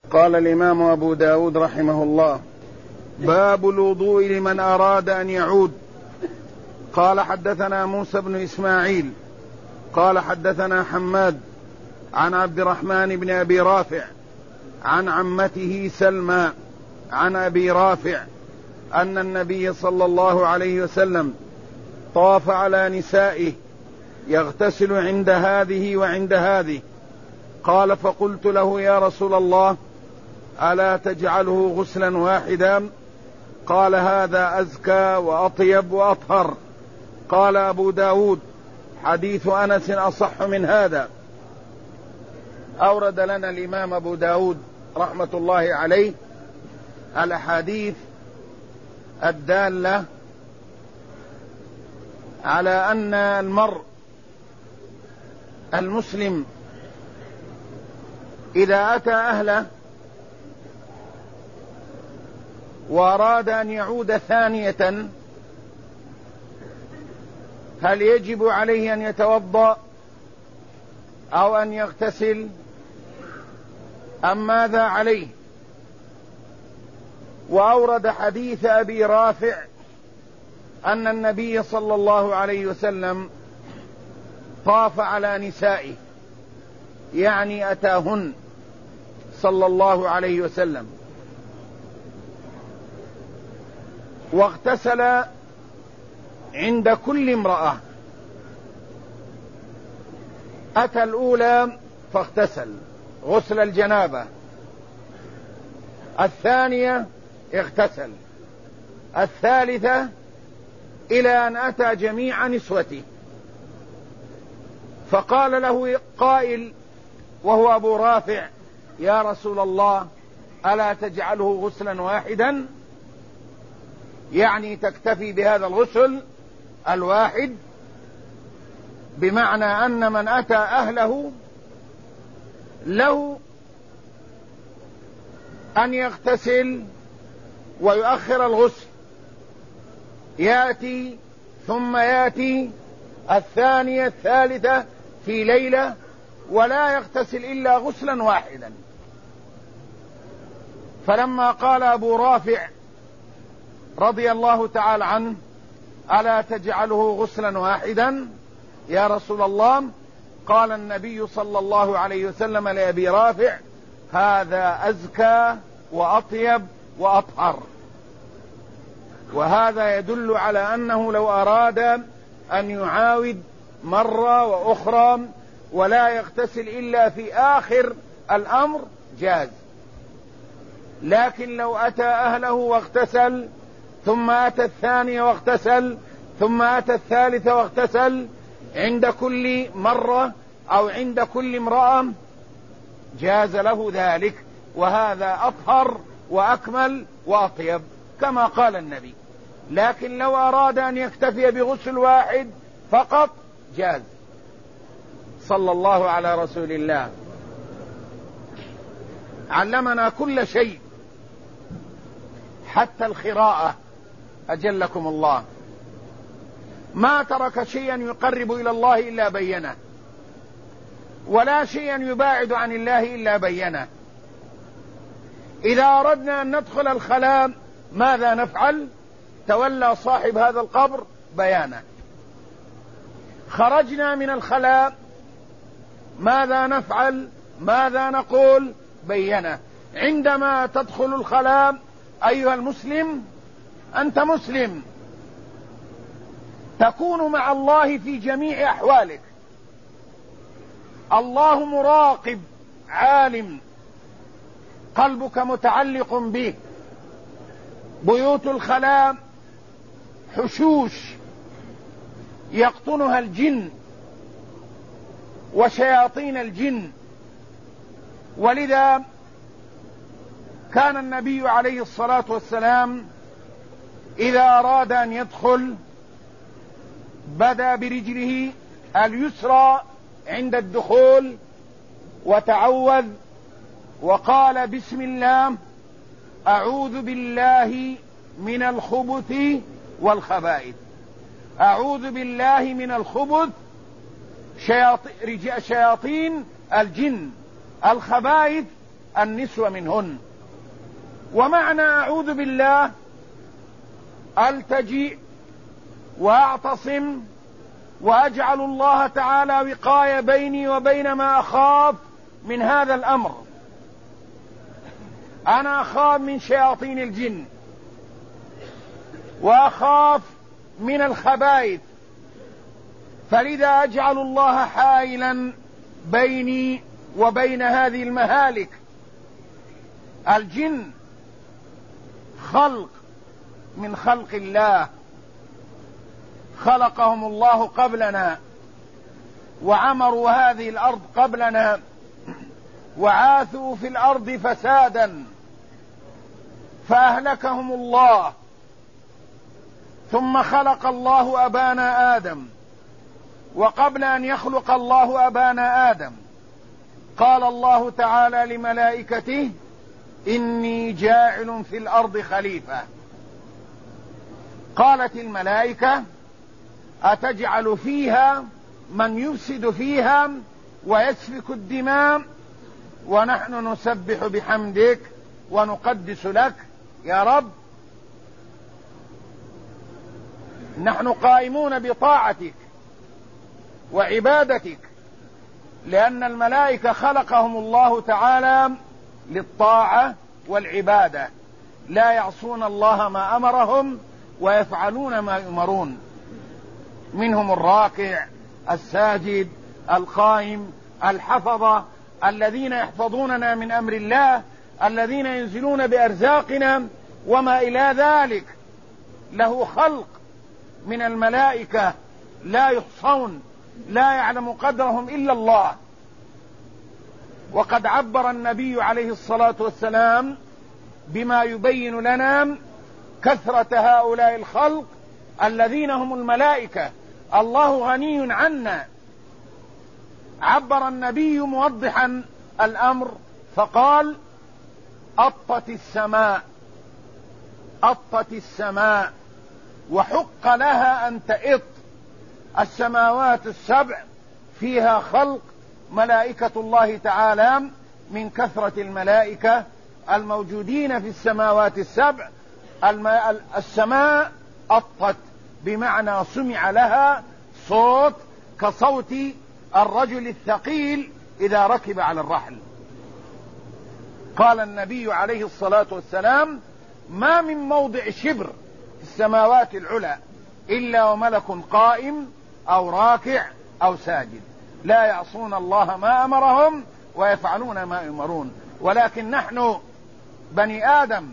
قال الإمام أبو داود رحمه الله: باب الوضوء لمن أراد أن يعود. قال: حدثنا موسى بن إسماعيل قال حدثنا حماد عن عبد الرحمن بن أبي رافع عن عمته سلمى عن أبي رافع أن النبي صلى الله عليه وسلم طاف على نسائه يغتسل عند هذه وعند هذه. قال: فقلت له: يا رسول الله، ألا تجعله غسلا واحدا؟ قال: هذا أزكى وأطيب وأطهر. قال أبو داود: حديث أنس أصح من هذا. أورد لنا الإمام أبو داود رحمة الله عليه الأحاديث الدالة على أن المرء المسلم إذا أتى أهله وأراد أن يعود ثانية، هل يجب عليه أن يتوضأ أو أن يغتسل أم ماذا عليه؟ وأورد حديث أبي رافع أن النبي صلى الله عليه وسلم طاف على نسائه، يعني أتاهن صلى الله عليه وسلم، واغتسل عند كل امرأة. أتى الأولى فاغتسل غسل الجنابة، الثانية اغتسل، الثالثة، إلى أن أتى جميع نسوته. فقال له قائل وهو أبو رافع: يا رسول الله، ألا تجعله غسلا واحدا؟ يعني تكتفي بهذا الغسل الواحد، بمعنى أن من أتى أهله له أن يغتسل ويؤخر الغسل، يأتي ثم يأتي الثانية الثالثة في ليلة، ولا يغتسل إلا غسلا واحدا. فلما قال أبو رافع رضي الله تعالى عنه: ألا تجعله غسلا واحدا يا رسول الله؟ قال النبي صلى الله عليه وسلم لأبي رافع: هذا أزكى وأطيب وأطهر. وهذا يدل على أنه لو أراد أن يعاود مرة وأخرى ولا يغتسل إلا في آخر الأمر جاز. لكن لو أتى أهله واغتسل، ثم أتى الثانية واغتسل، ثم أتى الثالثة واغتسل، عند كل مرة أو عند كل امرأة، جاز له ذلك، وهذا أطهر وأكمل وأطيب كما قال النبي. لكن لو أراد أن يكتفي بغسل واحد فقط جاز. صلى الله على رسول الله. علمنا كل شيء حتى الخراءة، أجلكم الله. ما ترك شيئا يقرب إلى الله إلا بينه، ولا شيئا يباعد عن الله إلا بينه. إذا أردنا أن ندخل الخلاء ماذا نفعل؟ تولى صاحب هذا القبر بيانه. خرجنا من الخلاء ماذا نفعل؟ ماذا نقول؟ بينه. عندما تدخل الخلاء أيها المسلم، أنت مسلم، تكون مع الله في جميع أحوالك. الله مراقب عالم، قلبك متعلق به. بيوت الخلاء حشوش يقطنها الجن وشياطين الجن، ولذا كان النبي عليه الصلاة والسلام إذا أراد أن يدخل بدأ برجله اليسرى عند الدخول وتعوذ وقال: بسم الله، أعوذ بالله من الخبث والخبائث. أعوذ بالله من الخبث، شياطين الجن، الخبائث النسوة منهن. ومعنى أعوذ بالله ألتجئ وأعتصم وأجعل الله تعالى وقاية بيني وبين ما أخاف من هذا الأمر. أنا أخاف من شياطين الجن، وأخاف من الخبائث، فلذا أجعل الله حائلا بيني وبين هذه المهالك. الجن خلق من خلق الله، خلقهم الله قبلنا وعمروا هذه الأرض قبلنا وعاثوا في الأرض فسادا فأهلكهم الله، ثم خلق الله أبانا آدم، وقبل أن يخلق الله أبانا آدم قال الله تعالى لملائكته إني جاعل في الأرض خليفة. قالت الملائكة أتجعل فيها من يفسد فيها ويسفك الدماء ونحن نسبح بحمدك ونقدس لك يا رب؟ نحن قائمون بطاعتك وعبادتك، لأن الملائكة خلقهم الله تعالى للطاعة والعبادة، لا يعصون الله ما أمرهم ويفعلون ما يؤمرون. منهم الراكع الساجد القائم الحفظة، الذين يحفظوننا من أمر الله، الذين ينزلون بأرزاقنا وما إلى ذلك. له خلق من الملائكة لا يحصون، لا يعلم قدرهم إلا الله. وقد عبر النبي عليه الصلاة والسلام بما يبين لنا كثرة هؤلاء الخلق الذين هم الملائكة. الله غني عنا. عبر النبي موضحا الأمر فقال أطت السماء، أطت السماء وحق لها أن تئط. السماوات السبع فيها خلق ملائكة الله تعالى من كثرة الملائكة الموجودين في السماوات السبع. السماء أطت بمعنى سمع لها صوت كصوت الرجل الثقيل إذا ركب على الرحل. قال النبي عليه الصلاة والسلام ما من موضع شبر في السماوات العلى إلا وملك قائم أو راكع أو ساجد، لا يعصون الله ما أمرهم ويفعلون ما يؤمرون. ولكن نحن بني آدم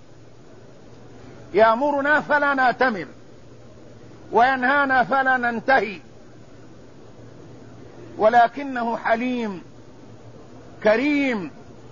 يأمرنا فلا نأتمر وينهانا فلا ننتهي، ولكنه حليم كريم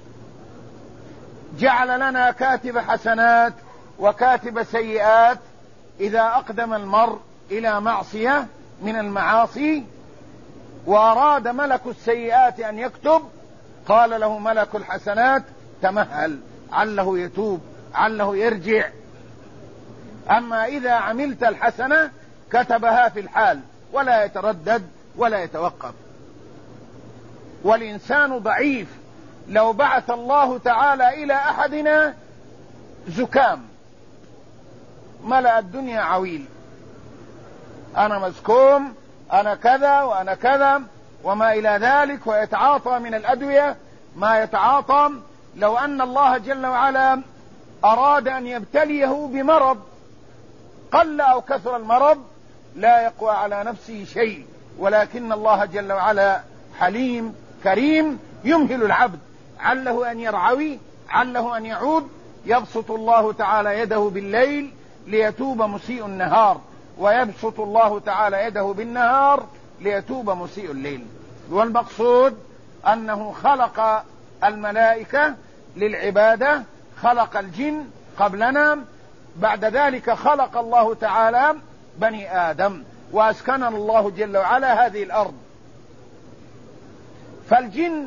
جعل لنا كاتب حسنات وكاتب سيئات. إذا أقدم المرء إلى معصية من المعاصي وأراد ملك السيئات أن يكتب قال له ملك الحسنات تمهل عله يتوب عله يرجع. أما إذا عملت الحسنة كتبها في الحال ولا يتردد ولا يتوقف. والإنسان ضعيف. لو بعث الله تعالى إلى أحدنا زكام ملأ الدنيا عويل، أنا مزكوم أنا كذا وأنا كذا وما إلى ذلك، ويتعاطى من الأدوية ما يتعاطى. لو أن الله جل وعلا أراد أن يبتليه بمرض قل أو كثر المرض لا يقوى على نفسه شيء، ولكن الله جل وعلا حليم كريم يمهل العبد عله أن يرعوي عله أن يعود. يبسط الله تعالى يده بالليل ليتوب مسيء النهار، ويبسط الله تعالى يده بالنهار ليتوب مسيء الليل. والمقصود أنه خلق الملائكة للعبادة، خلق الجن قبلنا، بعد ذلك خلق الله تعالى بني آدم وأسكننا الله جل وعلا هذه الأرض. فالجن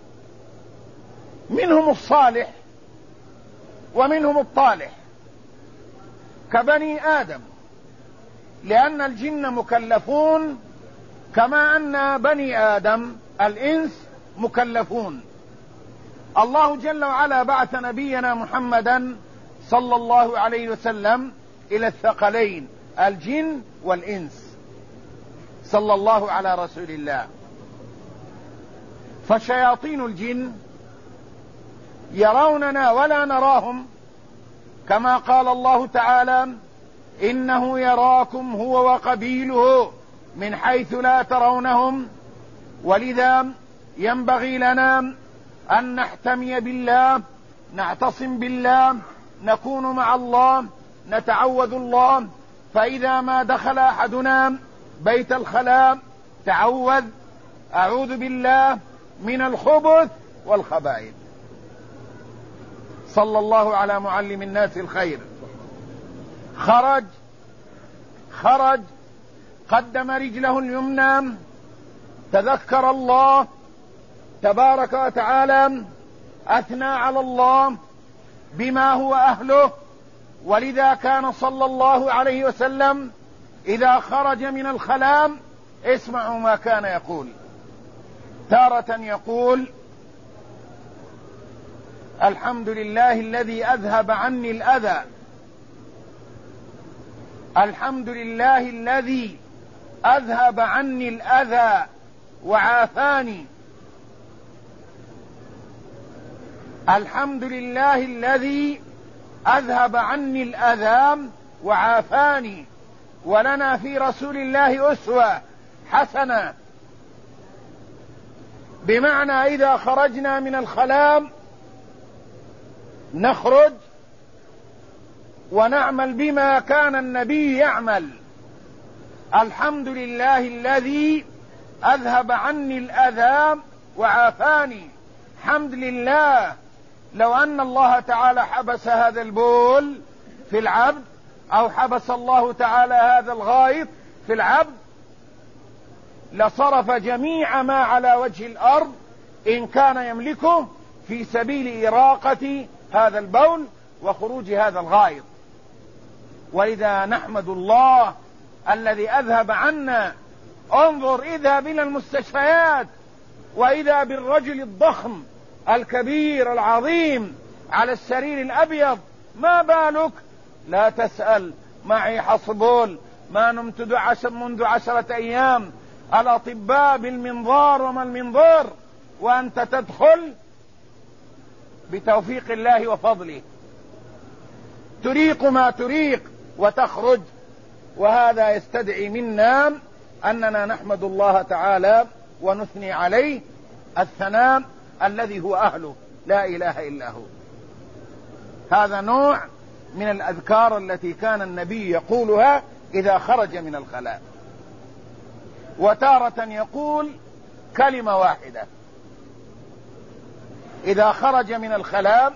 منهم الصالح ومنهم الطالح كبني آدم، لأن الجن مكلفون كما أن بني آدم الإنس مكلفون. الله جل وعلا بعث نبينا محمدا صلى الله عليه وسلم إلى الثقلين الجن والإنس، صلى الله على رسول الله. فشياطين الجن يروننا ولا نراهم، كما قال الله تعالى: إنه يراكم هو وقبيله من حيث لا ترونهم. ولذا ينبغي لنا أن نحتمي بالله، نعتصم بالله، نكون مع الله، نتعوذ الله. فإذا ما دخل أحدنا بيت الخلاء تعوذ: أعوذ بالله من الخبث والخبائث. صلى الله على معلم الناس الخير. خرج قدم رجله اليمنى، تذكر الله تبارك وتعالى، أثنى على الله بما هو أهله. ولذا كان صلى الله عليه وسلم إذا خرج من الخلاء، اسمعوا ما كان يقول: تارة يقول: الحمد لله الذي أذهب عني الأذى، الحمد لله الذي أذهب عني الأذى وعافاني، الحمد لله الذي أذهب عني الأذى وعافاني. ولنا في رسول الله أسوة حسنة، بمعنى إذا خرجنا من الخلاء نخرج ونعمل بما كان النبي يعمل: الحمد لله الذي أذهب عني الأذى وعافاني. حمد لله. لو أن الله تعالى حبس هذا البول في العبد، أو حبس الله تعالى هذا الغائط في العبد، لصرف جميع ما على وجه الأرض إن كان يملكه في سبيل إراقة هذا البول وخروج هذا الغائط. ولذا نحمد الله الذي أذهب عنا. انظر، اذهب إلى المستشفيات وإذا بالرجل الضخم الكبير العظيم على السرير الأبيض، ما بالك؟ لا تسأل، معي حصبول، ما نمت منذ 10 أيام، الأطباء بالمنظار وما المنظار، وأنت تدخل بتوفيق الله وفضله، تريق ما تريق وتخرج. وهذا يستدعي منا أننا نحمد الله تعالى ونثني عليه الثناء الذي هو أهله، لا إله إلا هو. هذا نوع من الأذكار التي كان النبي يقولها إذا خرج من الخلاء. وتارة يقول كلمة واحدة إذا خرج من الخلاء،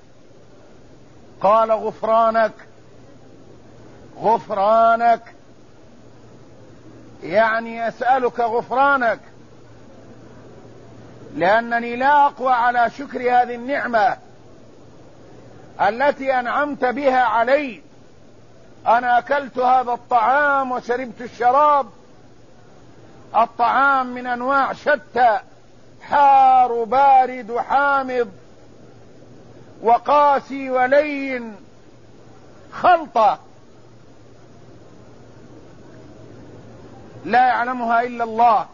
قال: غفرانك غفرانك، يعني أسألك غفرانك، لأنني لا أقوى على شكر هذه النعمة التي أنعمت بها علي. أنا أكلت هذا الطعام وشربت الشراب، الطعام من أنواع شتى، حار وبارد وحامض وقاسي ولين، خلطة لا يعلمها إلا الله.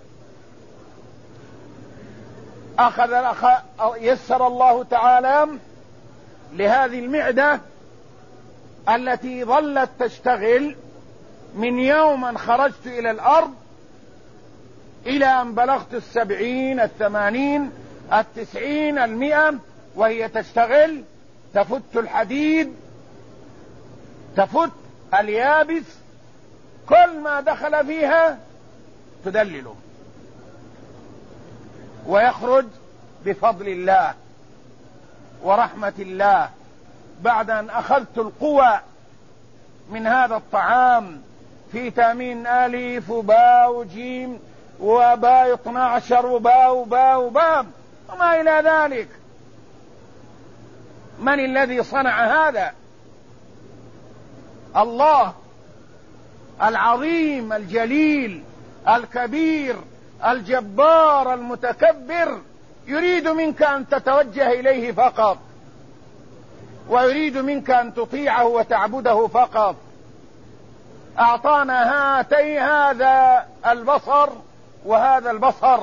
يسر الله تعالى لهذه المعدة التي ظلت تشتغل من يوم أن خرجت إلى الأرض إلى أن بلغت 70 80 90 100، وهي تشتغل، تفت الحديد، تفت اليابس، كل ما دخل فيها تدلله، ويخرج بفضل الله ورحمة الله بعد أن أخذت القوى من هذا الطعام، في تامين ألف وباء وجيم وباء 12 وباء وباء وباء وما إلى ذلك. من الذي صنع هذا؟ الله العظيم الجليل الكبير الجبار المتكبر، يريد منك أن تتوجه إليه فقط، ويريد منك أن تطيعه وتعبده فقط. أعطانا هذا البصر وهذا البصر،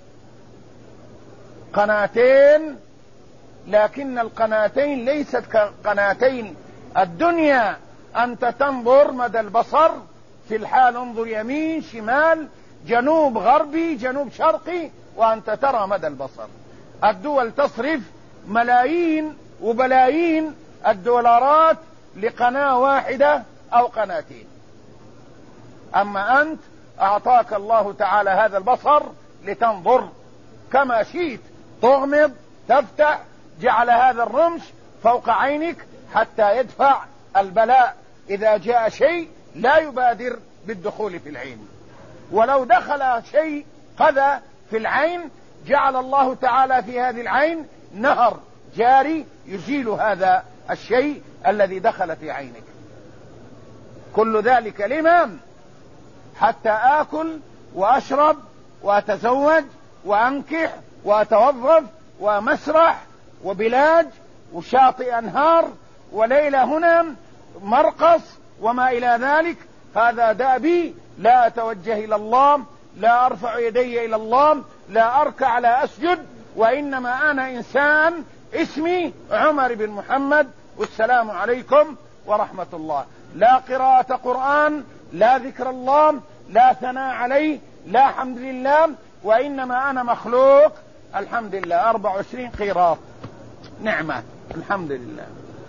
قناتين، لكن القناتين ليست كقناتين الدنيا. أنت تنظر مدى البصر في الحال، انظر يمين شمال جنوب غربي جنوب شرقي وأنت ترى مدى البصر. الدول تصرف ملايين وبلايين الدولارات لقناة واحدة أو قناتين، أما أنت أعطاك الله تعالى هذا البصر لتنظر كما شئت، تغمض تفتح، جعل هذا الرمش فوق عينك حتى يدفع البلاء. إذا جاء شيء لا يبادر بالدخول في العين، ولو دخل شيء قذى في العين جعل الله تعالى في هذه العين نهر جاري يزيل هذا الشيء الذي دخل في عينك. كل ذلك لمن؟ حتى آكل وأشرب وأتزوج وأنكح وأتوظف ومسرح وبلاد وشاطئ أنهار وليلة هنا مرقص وما إلى ذلك. هذا دأبي، لا أتوجه إلى الله، لا أرفع يدي إلى الله، لا أركع لا أسجد، وإنما أنا إنسان اسمي عمر بن محمد والسلام عليكم ورحمة الله. لا قراءة قرآن، لا ذكر الله، لا ثناء عليه، لا حمد لله، وإنما أنا مخلوق. الحمد لله 24 قيراط نعمة، الحمد لله.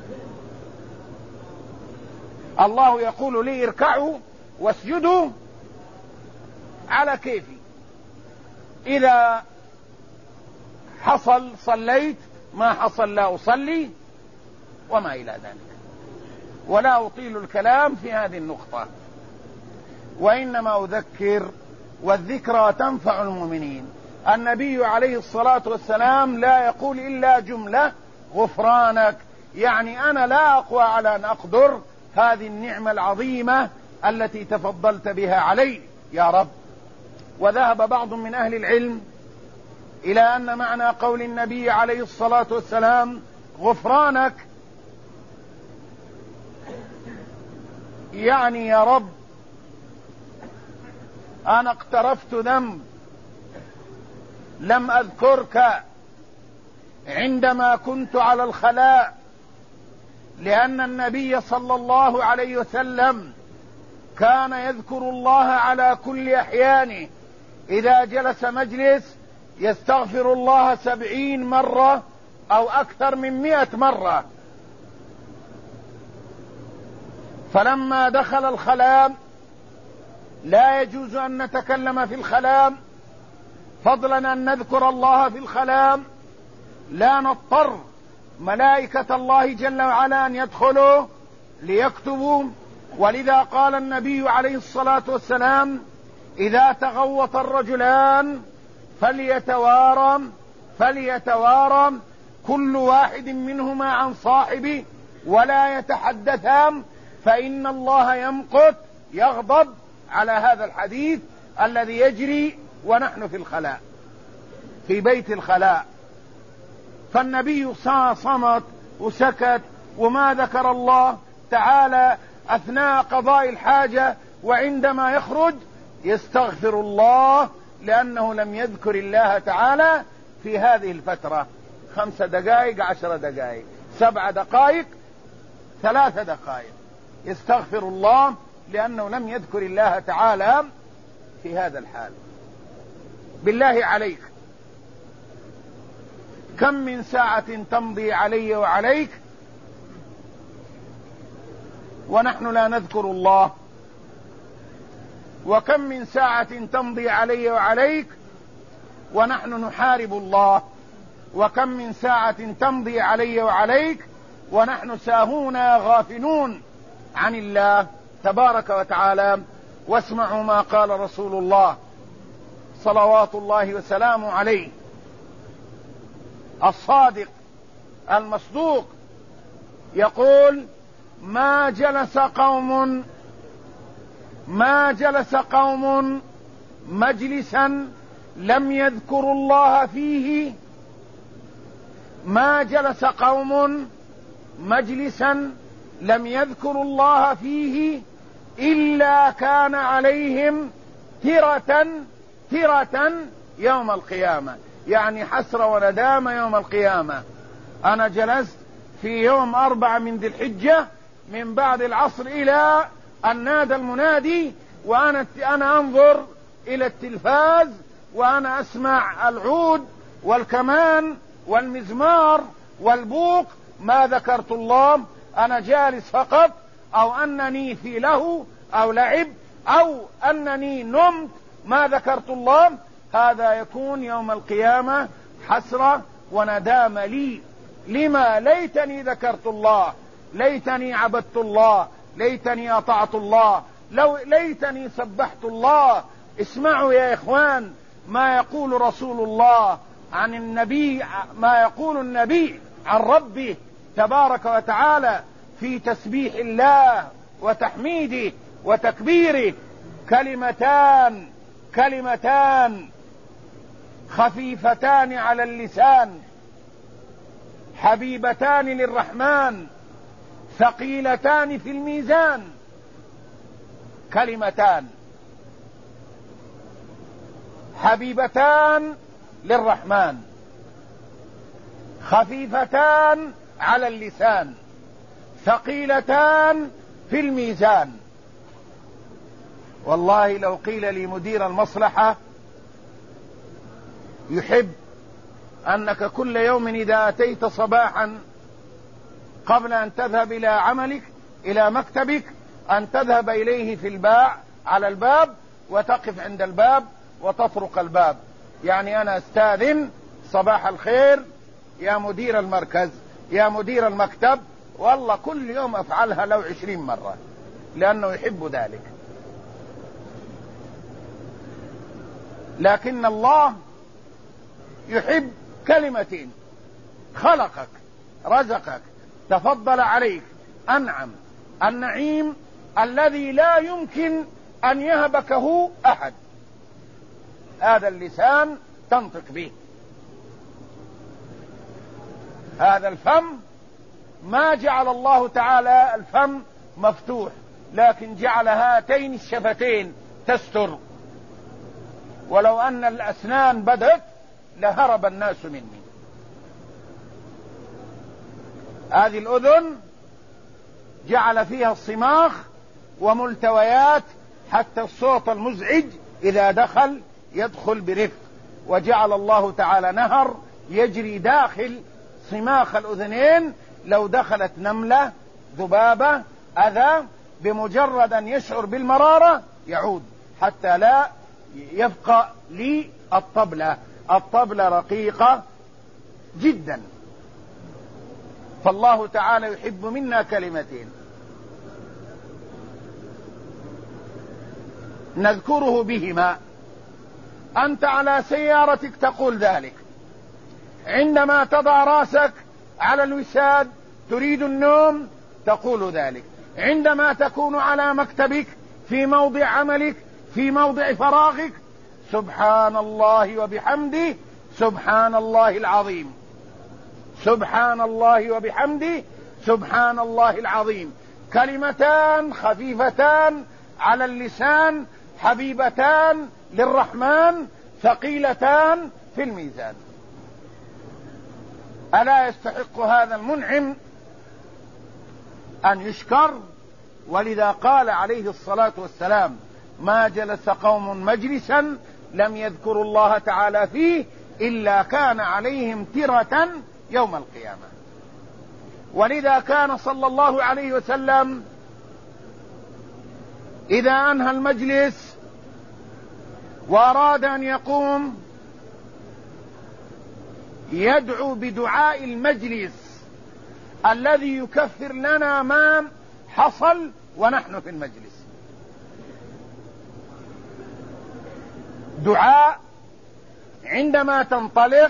الله يقول لي اركعوا واسجدوا على كيفي، إذا حصل صليت، ما حصل لا أصلي، وما إلى ذلك. ولا أطيل الكلام في هذه النقطة، وإنما أذكر، والذكرى تنفع المؤمنين. النبي عليه الصلاة والسلام لا يقول إلا جملة: غفرانك، يعني أنا لا أقوى على أن أقدر هذه النعمة العظيمة التي تفضلت بها علي يا رب. وذهب بعض من أهل العلم إلى أن معنى قول النبي عليه الصلاة والسلام غفرانك يعني يا رب أنا اقترفت ذنب لم أذكرك عندما كنت على الخلاء، لأن النبي صلى الله عليه وسلم كان يذكر الله على كل أحيانه. إذا جلس مجلس يستغفر الله 70 مرة أو أكثر من 100 مرة. فلما دخل الخلاء لا يجوز أن نتكلم في الخلاء، فضلا أن نذكر الله في الخلاء، لا نضطر ملائكة الله جل وعلا أن يدخلوا ليكتبوا. ولذا قال النبي عليه الصلاة والسلام: إذا تغوط الرجلان فليتوارى كل واحد منهما عن صاحبه ولا يتحدثان، فإن الله يغضب على هذا الحديث الذي يجري ونحن في الخلاء، في بيت الخلاء. فالنبي صمت وسكت وما ذكر الله تعالى أثناء قضاء الحاجة، وعندما يخرج يستغفر الله لأنه لم يذكر الله تعالى في هذه الفترة. 5 دقائق 10 دقائق 7 دقائق 3 دقائق يستغفر الله لأنه لم يذكر الله تعالى في هذا الحال. بالله عليك، كم من ساعة تمضي علي وعليك ونحن لا نذكر الله، وكم من ساعة تمضي علي وعليك ونحن نحارب الله، وكم من ساعة تمضي علي وعليك ونحن ساهون غافلون عن الله تبارك وتعالى. واسمعوا ما قال رسول الله صلوات الله وسلامه عليه الصادق المصدوق، يقول: ما جلس قوم مجلسا لم يذكروا الله فيه ما جلس قوم مجلسا لم يذكروا الله فيه إلا كان عليهم ترة يوم القيامة، يعني حسرة وندامة يوم القيامة. أنا جلست في يوم 4 من ذي الحجة من بعد العصر إلى أن نادى المنادي، وأنا أنظر إلى التلفاز وأنا أسمع العود والكمان والمزمار والبوق، ما ذكرت الله. أنا جالس فقط، أو أنني في له أو لعب، أو أنني نمت، ما ذكرت الله. هذا يكون يوم القيامة حسرة وندام لي. لما؟ ليتني ذكرت الله، ليتني عبدت الله، ليتني أطعت الله، ليتني سبحت الله. اسمعوا يا إخوان ما يقول رسول الله عن النبي، ما يقول النبي عن ربه تبارك وتعالى في تسبيح الله وتحميده وتكبيره: كلمتان خفيفتان على اللسان حبيبتان للرحمن ثقيلتان في الميزان. كلمتان حبيبتان للرحمن خفيفتان على اللسان ثقيلتان في الميزان. والله لو قيل لي مدير المصلحة يحب أنك كل يوم إذا أتيت صباحا قبل أن تذهب إلى عملك إلى مكتبك أن تذهب إليه في الباع على الباب وتقف عند الباب وتطرق الباب، يعني أنا أستاذن، صباح الخير يا مدير المركز، يا مدير المكتب. والله كل يوم أفعلها لو 20 مرة، لأنه يحب ذلك. لكن الله يحب كلمتين: خلقك، رزقك، تفضل عليك، أنعم، النعيم الذي لا يمكن أن يهبكه أحد. هذا اللسان تنطق به، هذا الفم ما جعل الله تعالى الفم مفتوح، لكن جعل هاتين الشفتين تستر. ولو أن الأسنان بدت لهرب الناس مني. هذه الأذن جعل فيها الصماخ وملتويات حتى الصوت المزعج إذا يدخل برفق، وجعل الله تعالى نهر يجري داخل صماخ الأذنين. لو دخلت نملة، ذبابة، أذى، بمجرد أن يشعر بالمرارة يعود، حتى لا يبقى لي الطبلة رقيقة جدا. فالله تعالى يحب منا كلمتين نذكره بهما. أنت على سيارتك تقول ذلك، عندما تضع راسك على الوساد تريد النوم تقول ذلك، عندما تكون على مكتبك في موضع عملك في موضع فراغك: سبحان الله وبحمده سبحان الله العظيم، سبحان الله وبحمده سبحان الله العظيم. كلمتان خفيفتان على اللسان حبيبتان للرحمن ثقيلتان في الميزان. ألا يستحق هذا المنعم أن يشكر؟ ولذا قال عليه الصلاة والسلام: ما جلس قوم مجلسا لم يذكروا الله تعالى فيه إلا كان عليهم ترة يوم القيامة. ولذا كان صلى الله عليه وسلم إذا أنهى المجلس وأراد أن يقوم يدعو بدعاء المجلس الذي يكفر لنا ما حصل ونحن في المجلس. دعاء عندما تنطلق،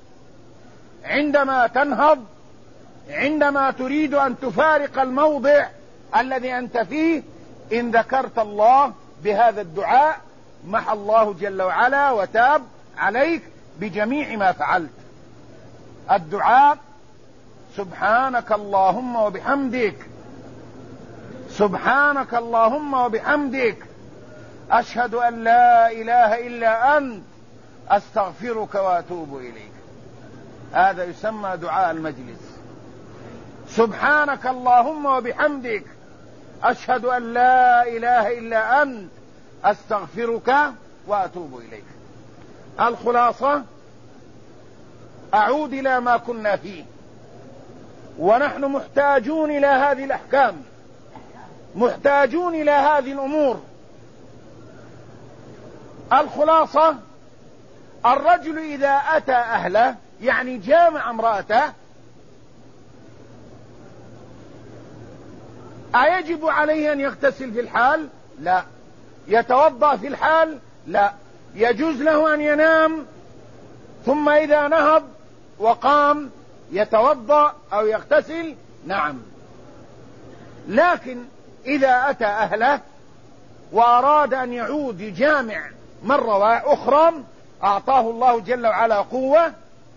عندما تنهض، عندما تريد أن تفارق الموضع الذي أنت فيه، إن ذكرت الله بهذا الدعاء محى الله جل وعلا وتاب عليك بجميع ما فعلت. الدعاء سبحانك اللهم وبحمدك، سبحانك اللهم وبحمدك، أشهد أن لا إله إلا أنت، أستغفرك وأتوب إليك. هذا يسمى دعاء المجلس. سبحانك اللهم وبحمدك، أشهد أن لا إله إلا أنت، أستغفرك وأتوب إليك. الخلاصة، أعود إلى ما كنا فيه، ونحن محتاجون إلى هذه الأحكام، محتاجون إلى هذه الأمور. الخلاصة، الرجل إذا أتى أهله يعني جامع امرأته، أيجب عليه أن يغتسل في الحال؟ لا. يتوضأ في الحال؟ لا. يجوز له أن ينام ثم إذا نهض وقام يتوضأ أو يغتسل؟ نعم. لكن إذا أتى أهله وأراد أن يعود يجامع مرة أخرى، أعطاه الله جل وعلا قوة،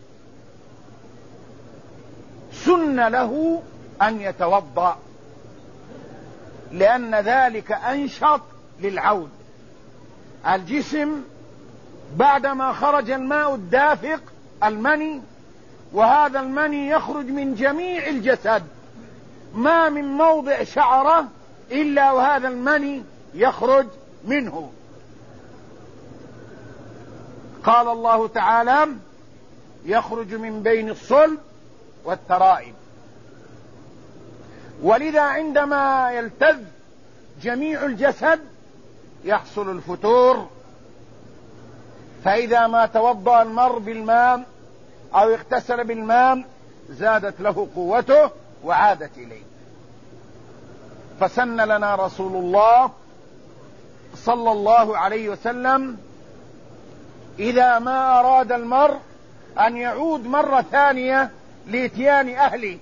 سن له أن يتوضأ، لأن ذلك أنشط للعود. الجسم بعدما خرج الماء الدافق المني، وهذا المني يخرج من جميع الجسد، ما من موضع شعرة إلا وهذا المني يخرج منه. قال الله تعالى: يخرج من بين الصلب والترائب. ولذا عندما يلتذ جميع الجسد يحصل الفتور، فإذا ما توضأ المرء بالماء أو اغتسل بالماء زادت له قوته وعادت إليه. فسن لنا رسول الله صلى الله عليه وسلم إذا ما أراد المرء أن يعود مرة ثانية لإتيان أهله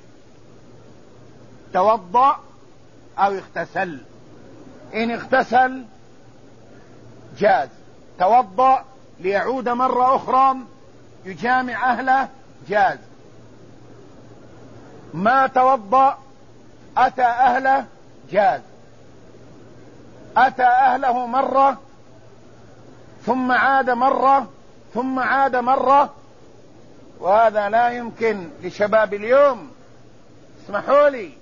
توضأ أو اغتسل. إن اغتسل جاز، توضأ ليعود مرة أخرى يجامع أهله جاز. ما توضأ أتى أهله جاز. أتى أهله مرة ثم عاد مرة ثم عاد مرة، وهذا لا يمكن لشباب اليوم. اسمحوا لي،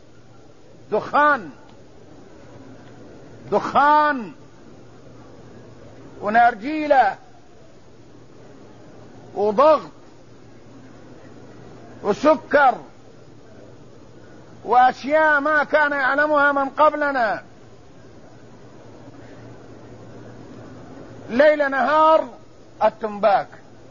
دخان ونرجيلة وضغط وسكر وأشياء ما كان يعلمها من قبلنا. ليل نهار التنباك،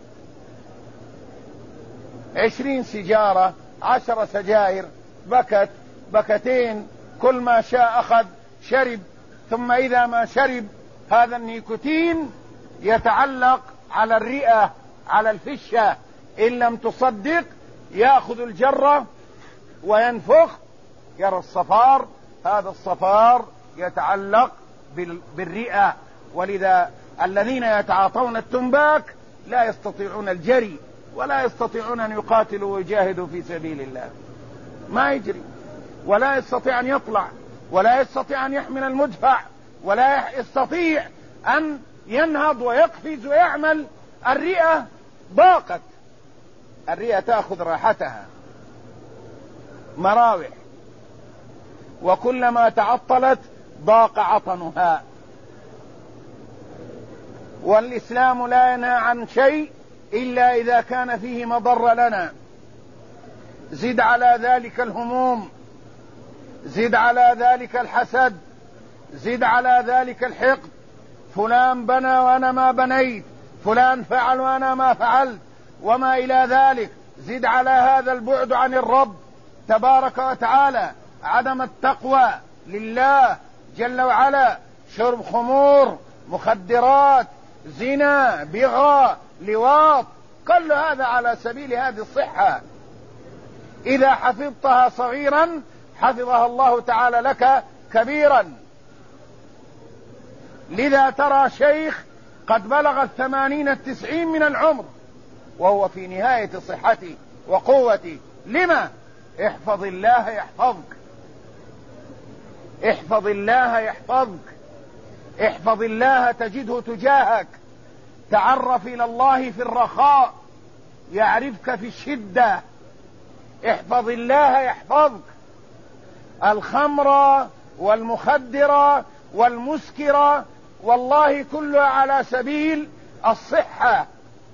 20 سيجارة، 10 سجائر، بكتين، كل ما شاء أخذ شرب. ثم إذا ما شرب هذا النيكوتين يتعلق على الرئة، على الفشة، إن لم تصدق يأخذ الجرة وينفخ يرى الصفار، هذا الصفار يتعلق بالرئة. ولذا الذين يتعاطون التنباك لا يستطيعون الجري ولا يستطيعون أن يقاتلوا ويجاهدوا في سبيل الله، ما يجري ولا يستطيع أن يطلع ولا يستطيع أن يحمل المدفع ولا يستطيع أن ينهض ويقفز ويعمل. الرئة ضاقت، الرئة تأخذ راحتها، مراوح، وكلما تعطلت ضاق عطنها. والإسلام لا ينهى عن شيء إلا إذا كان فيه مضر لنا. زد على ذلك الهموم، زد على ذلك الحسد، زد على ذلك الحقد، فلان بنى وأنا ما بنيت، فلان فعل وأنا ما فعلت، وما إلى ذلك. زد على هذا البعد عن الرب تبارك وتعالى، عدم التقوى لله جل وعلا، شرب خمور، مخدرات، زنا، بغى، لواط، كل هذا على سبيل هذه الصحة. إذا حفظتها صغيرا حفظها الله تعالى لك كبيرا. لذا ترى شيخ قد بلغ 80 90 من العمر وهو في نهاية صحته، وقوتي. لما؟ احفظ الله يحفظك، احفظ الله يحفظك، احفظ الله تجده تجاهك. تعرف إلى الله في الرخاء يعرفك في الشدة. احفظ الله يحفظك. الخمر والمخدرة والمسكرة والله كلها على سبيل الصحة،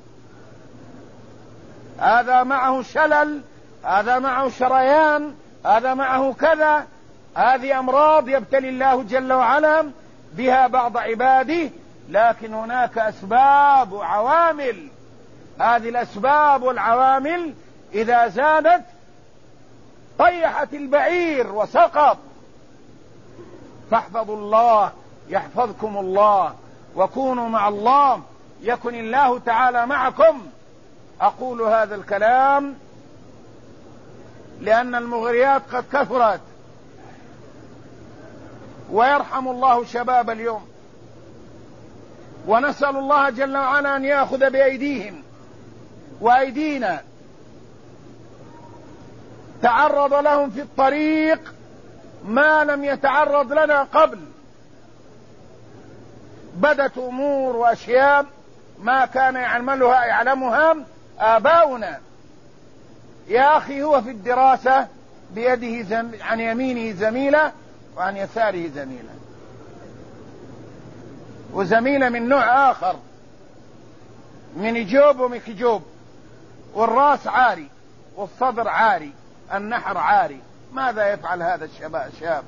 هذا معه شلل، هذا معه شريان، هذا معه كذا. هذه أمراض يبتلي الله جل وعلا بها بعض عباده، لكن هناك أسباب وعوامل. هذه الأسباب والعوامل إذا زادت طيحت البعير وسقط. فاحفظوا الله يحفظكم الله، وكونوا مع الله يكن الله تعالى معكم. أقول هذا الكلام لأن المغريات قد كثرت، ويرحم الله شباب اليوم، ونسأل الله جل وعلا أن يأخذ بأيديهم وأيدينا. تعرض لهم في الطريق ما لم يتعرض لنا قبل، بدت أمور وأشياء ما كان يعلمها آباؤنا. يا أخي هو في الدراسة بيده عن يمينه زميلة وعن يساره زميلة، وزميلة من نوع آخر، من جوب ومكجوب، والرأس عاري والصدر عاري، النحر عاري. ماذا يفعل هذا الشاب؟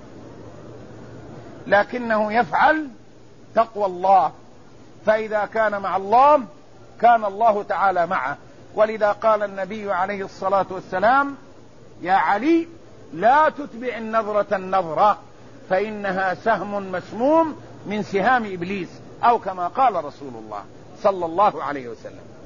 لكنه يفعل تقوى الله، فإذا كان مع الله كان الله تعالى معه. ولذا قال النبي عليه الصلاة والسلام: يا علي لا تتبع النظرة النظرة فإنها سهم مسموم من سهام إبليس، أو كما قال رسول الله صلى الله عليه وسلم.